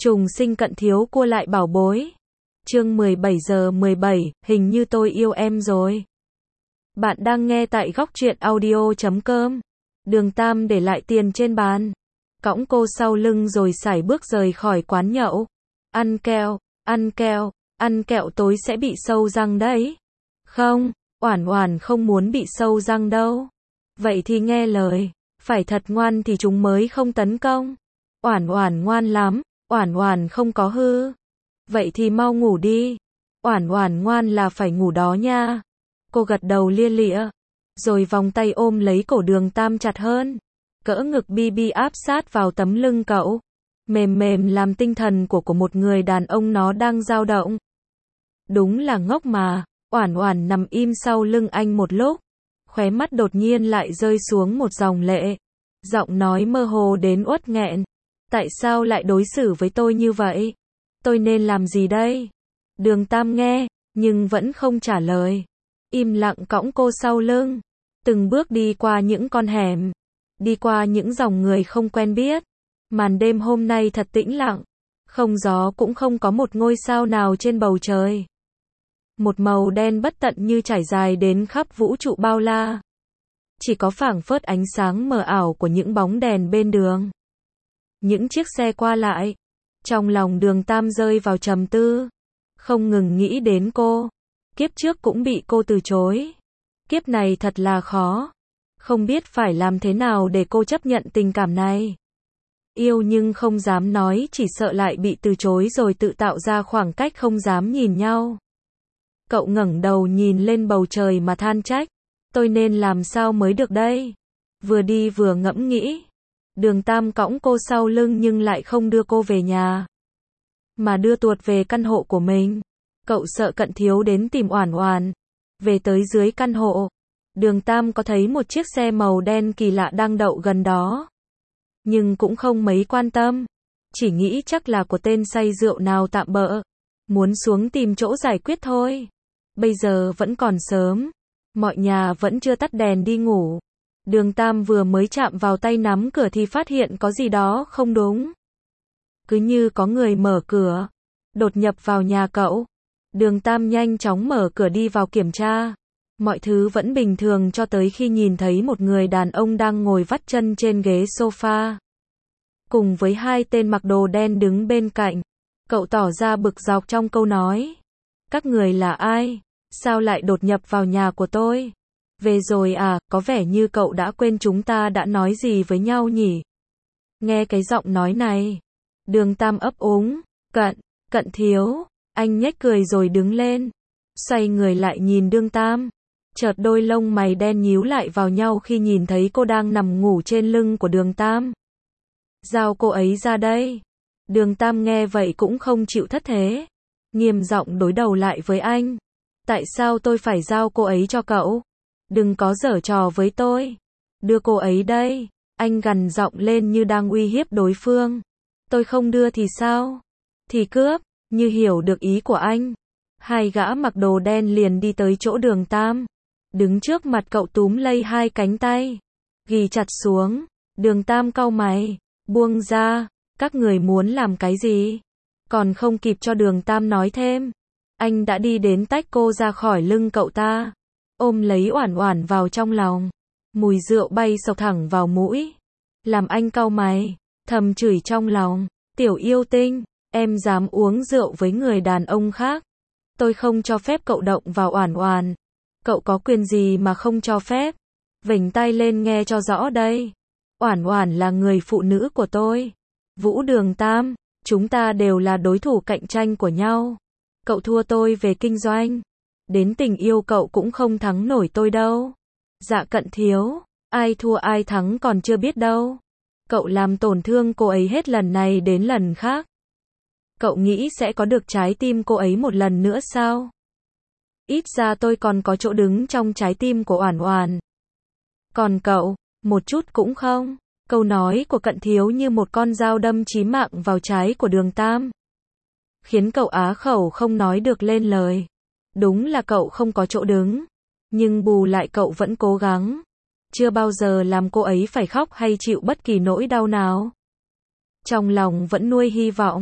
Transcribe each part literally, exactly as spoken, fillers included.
Trùng sinh cận thiếu cua lại bảo bối. Chương mười bảy giờ mười bảy, hình như tôi yêu em rồi. Bạn đang nghe tại góc truyện audio chấm com. Đường Tam để lại tiền trên bàn, cõng cô sau lưng rồi sải bước rời khỏi quán nhậu. Ăn kẹo, ăn kẹo, ăn kẹo tối sẽ bị sâu răng đấy. Không, Oản Oản không muốn bị sâu răng đâu. Vậy thì nghe lời, phải thật ngoan thì chúng mới không tấn công. Oản Oản ngoan lắm, Oản Oản không có hư. Vậy thì mau ngủ đi. Oản Oản ngoan là phải ngủ đó nha. Cô gật đầu lia lịa, rồi vòng tay ôm lấy cổ Đường Tam chặt hơn. Cỡ ngực bi bi áp sát vào tấm lưng cậu. Mềm mềm làm tinh thần của của một người đàn ông nó đang dao động. Đúng là ngốc mà. Oản Oản nằm im sau lưng anh một lúc, khóe mắt đột nhiên lại rơi xuống một dòng lệ. Giọng nói mơ hồ đến uất nghẹn. Tại sao lại đối xử với tôi như vậy? Tôi nên làm gì đây? Đường Tam nghe, nhưng vẫn không trả lời. Im lặng cõng cô sau lưng. Từng bước đi qua những con hẻm. Đi qua những dòng người không quen biết. Màn đêm hôm nay thật tĩnh lặng. Không gió cũng không có một ngôi sao nào trên bầu trời. Một màu đen bất tận như trải dài đến khắp vũ trụ bao la. Chỉ có phảng phất ánh sáng mờ ảo của những bóng đèn bên đường. Những chiếc xe qua lại. Trong lòng Đường Tam rơi vào trầm tư. Không ngừng nghĩ đến cô. Kiếp trước cũng bị cô từ chối. Kiếp này thật là khó. Không biết phải làm thế nào để cô chấp nhận tình cảm này. Yêu nhưng không dám nói, chỉ sợ lại bị từ chối rồi tự tạo ra khoảng cách không dám nhìn nhau. Cậu ngẩng đầu nhìn lên bầu trời mà than trách. Tôi nên làm sao mới được đây? Vừa đi vừa ngẫm nghĩ. Đường Tam cõng cô sau lưng nhưng lại không đưa cô về nhà, mà đưa tuột về căn hộ của mình. Cậu sợ cận thiếu đến tìm Oản Oản. Về tới dưới căn hộ, Đường Tam có thấy một chiếc xe màu đen kỳ lạ đang đậu gần đó. Nhưng cũng không mấy quan tâm. Chỉ nghĩ chắc là của tên say rượu nào tạm bợ. Muốn xuống tìm chỗ giải quyết thôi. Bây giờ vẫn còn sớm. Mọi nhà vẫn chưa tắt đèn đi ngủ. Đường Tam vừa mới chạm vào tay nắm cửa thì phát hiện có gì đó không đúng. Cứ như có người mở cửa, đột nhập vào nhà cậu. Đường Tam nhanh chóng mở cửa đi vào kiểm tra. Mọi thứ vẫn bình thường cho tới khi nhìn thấy một người đàn ông đang ngồi vắt chân trên ghế sofa. Cùng với hai tên mặc đồ đen đứng bên cạnh. Cậu tỏ ra bực dọc trong câu nói. Các người là ai? Sao lại đột nhập vào nhà của tôi? Về rồi à, có vẻ như cậu đã quên chúng ta đã nói gì với nhau nhỉ? Nghe cái giọng nói này. Đường Tam ấp úng. Cận, cận thiếu. Anh nhếch cười rồi đứng lên. Xoay người lại nhìn Đường Tam. Chợt đôi lông mày đen nhíu lại vào nhau khi nhìn thấy cô đang nằm ngủ trên lưng của Đường Tam. Giao cô ấy ra đây. Đường Tam nghe vậy cũng không chịu thất thế. Nghiêm giọng đối đầu lại với anh. Tại sao tôi phải giao cô ấy cho cậu? Đừng có giở trò với tôi. Đưa cô ấy đây. Anh gằn giọng lên như đang uy hiếp đối phương. Tôi không đưa thì sao? Thì cướp. Như hiểu được ý của anh, hai gã mặc đồ đen liền đi tới chỗ Đường Tam. Đứng trước mặt cậu túm lấy hai cánh tay, ghì chặt xuống. Đường Tam cau mày. Buông ra. Các người muốn làm cái gì? Còn không kịp cho Đường Tam nói thêm, anh đã đi đến tách cô ra khỏi lưng cậu ta, ôm lấy Oản Oản vào trong lòng. Mùi rượu bay sộc thẳng vào mũi, làm anh cau mày, thầm chửi trong lòng. Tiểu yêu tinh, em dám uống rượu với người đàn ông khác. Tôi không cho phép cậu động vào Oản Oản. Cậu có quyền gì mà không cho phép? Vểnh tay lên nghe cho rõ đây. Oản Oản là người phụ nữ của tôi. Vũ Đường Tam, chúng ta đều là đối thủ cạnh tranh của nhau. Cậu thua tôi về kinh doanh. Đến tình yêu cậu cũng không thắng nổi tôi đâu. Dạ cận thiếu, ai thua ai thắng còn chưa biết đâu. Cậu làm tổn thương cô ấy hết lần này đến lần khác. Cậu nghĩ sẽ có được trái tim cô ấy một lần nữa sao? Ít ra tôi còn có chỗ đứng trong trái tim của Oản Oản. Còn cậu, một chút cũng không. Câu nói của cận thiếu như một con dao đâm chí mạng vào trái của Đường Tam. Khiến cậu á khẩu không nói được lên lời. Đúng là cậu không có chỗ đứng. Nhưng bù lại cậu vẫn cố gắng. Chưa bao giờ làm cô ấy phải khóc hay chịu bất kỳ nỗi đau nào. Trong lòng vẫn nuôi hy vọng.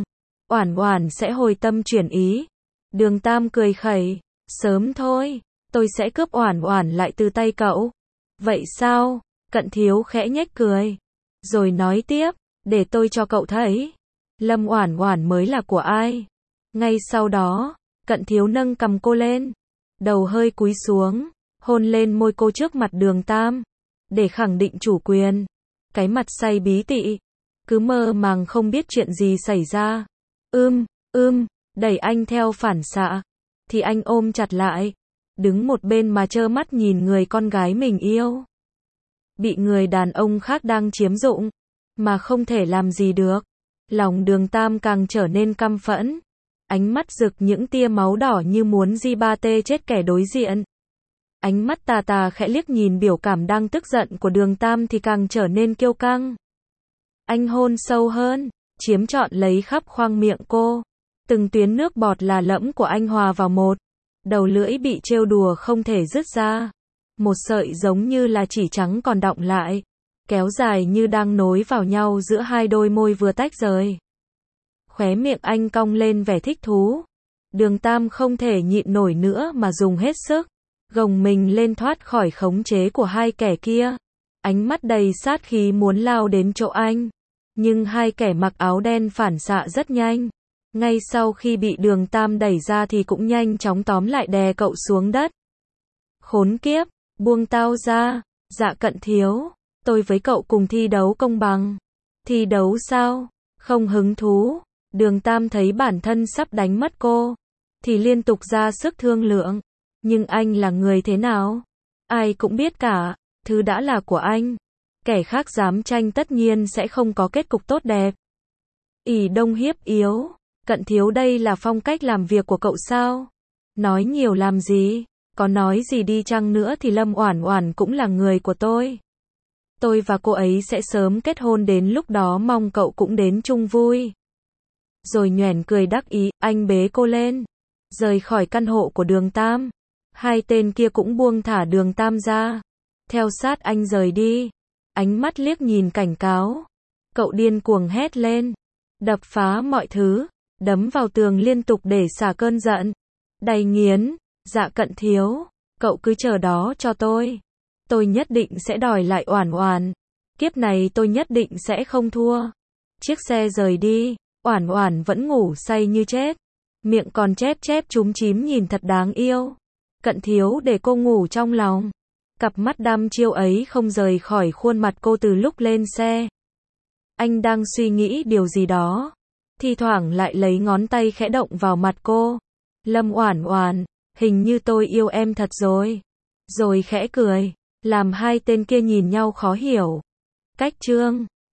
Oản Oản sẽ hồi tâm chuyển ý. Đường Tam cười khẩy, sớm thôi, tôi sẽ cướp Oản Oản lại từ tay cậu. Vậy sao? Cận Thiếu khẽ nhếch cười, rồi nói tiếp, để tôi cho cậu thấy, Lâm Oản Oản mới là của ai. Ngay sau đó, Cận Thiếu nâng cằm cô lên, đầu hơi cúi xuống, hôn lên môi cô trước mặt Đường Tam, để khẳng định chủ quyền. Cái mặt say bí tị, cứ mơ màng không biết chuyện gì xảy ra. Ưm, ưm, đẩy anh theo phản xạ, thì anh ôm chặt lại, đứng một bên mà trơ mắt nhìn người con gái mình yêu bị người đàn ông khác đang chiếm dụng, mà không thể làm gì được. Lòng Đường Tam càng trở nên căm phẫn, ánh mắt rực những tia máu đỏ như muốn di ba tê chết kẻ đối diện. Ánh mắt tà tà khẽ liếc nhìn biểu cảm đang tức giận của Đường Tam thì càng trở nên kiêu căng. Anh hôn sâu hơn, chiếm trọn lấy khắp khoang miệng cô. Từng tuyến nước bọt là lẫm của anh hòa vào một. Đầu lưỡi bị trêu đùa không thể dứt ra. Một sợi giống như là chỉ trắng còn đọng lại, kéo dài như đang nối vào nhau giữa hai đôi môi vừa tách rời. Khóe miệng anh cong lên vẻ thích thú. Đường Tam không thể nhịn nổi nữa mà dùng hết sức, gồng mình lên thoát khỏi khống chế của hai kẻ kia. Ánh mắt đầy sát khí muốn lao đến chỗ anh. Nhưng hai kẻ mặc áo đen phản xạ rất nhanh. Ngay sau khi bị Đường Tam đẩy ra thì cũng nhanh chóng tóm lại đè cậu xuống đất. Khốn kiếp, buông tao ra. Dạ Cận Thiếu, tôi với cậu cùng thi đấu công bằng. Thi đấu sao? Không hứng thú. Đường Tam thấy bản thân sắp đánh mất cô, thì liên tục ra sức thương lượng. Nhưng anh là người thế nào? Ai cũng biết cả, thứ đã là của anh. Kẻ khác dám tranh tất nhiên sẽ không có kết cục tốt đẹp. ỷ đông hiếp yếu. Cận Thiếu, đây là phong cách làm việc của cậu sao? Nói nhiều làm gì? Có nói gì đi chăng nữa thì Lâm Oản Oản cũng là người của tôi. Tôi và cô ấy sẽ sớm kết hôn, đến lúc đó mong cậu cũng đến chung vui. Rồi nhoẻn cười đắc ý, anh bế cô lên, rời khỏi căn hộ của Đường Tam. Hai tên kia cũng buông thả Đường Tam ra, theo sát anh rời đi. Ánh mắt liếc nhìn cảnh cáo. Cậu điên cuồng hét lên, đập phá mọi thứ, đấm vào tường liên tục để xả cơn giận. Đầy nghiến. Dạ Cận Thiếu, cậu cứ chờ đó cho tôi. Tôi nhất định sẽ đòi lại Oản Oản. Kiếp này tôi nhất định sẽ không thua. Chiếc xe rời đi, Oản Oản vẫn ngủ say như chết, miệng còn chép chép chúm chím nhìn thật đáng yêu. Cận Thiếu để cô ngủ trong lòng. Cặp mắt đăm chiêu ấy không rời khỏi khuôn mặt cô từ lúc lên xe. Anh đang suy nghĩ điều gì đó, thi thoảng lại lấy ngón tay khẽ động vào mặt cô. Lâm Oản Oản, hình như tôi yêu em thật rồi. Rồi khẽ cười, làm hai tên kia nhìn nhau khó hiểu. Cách chương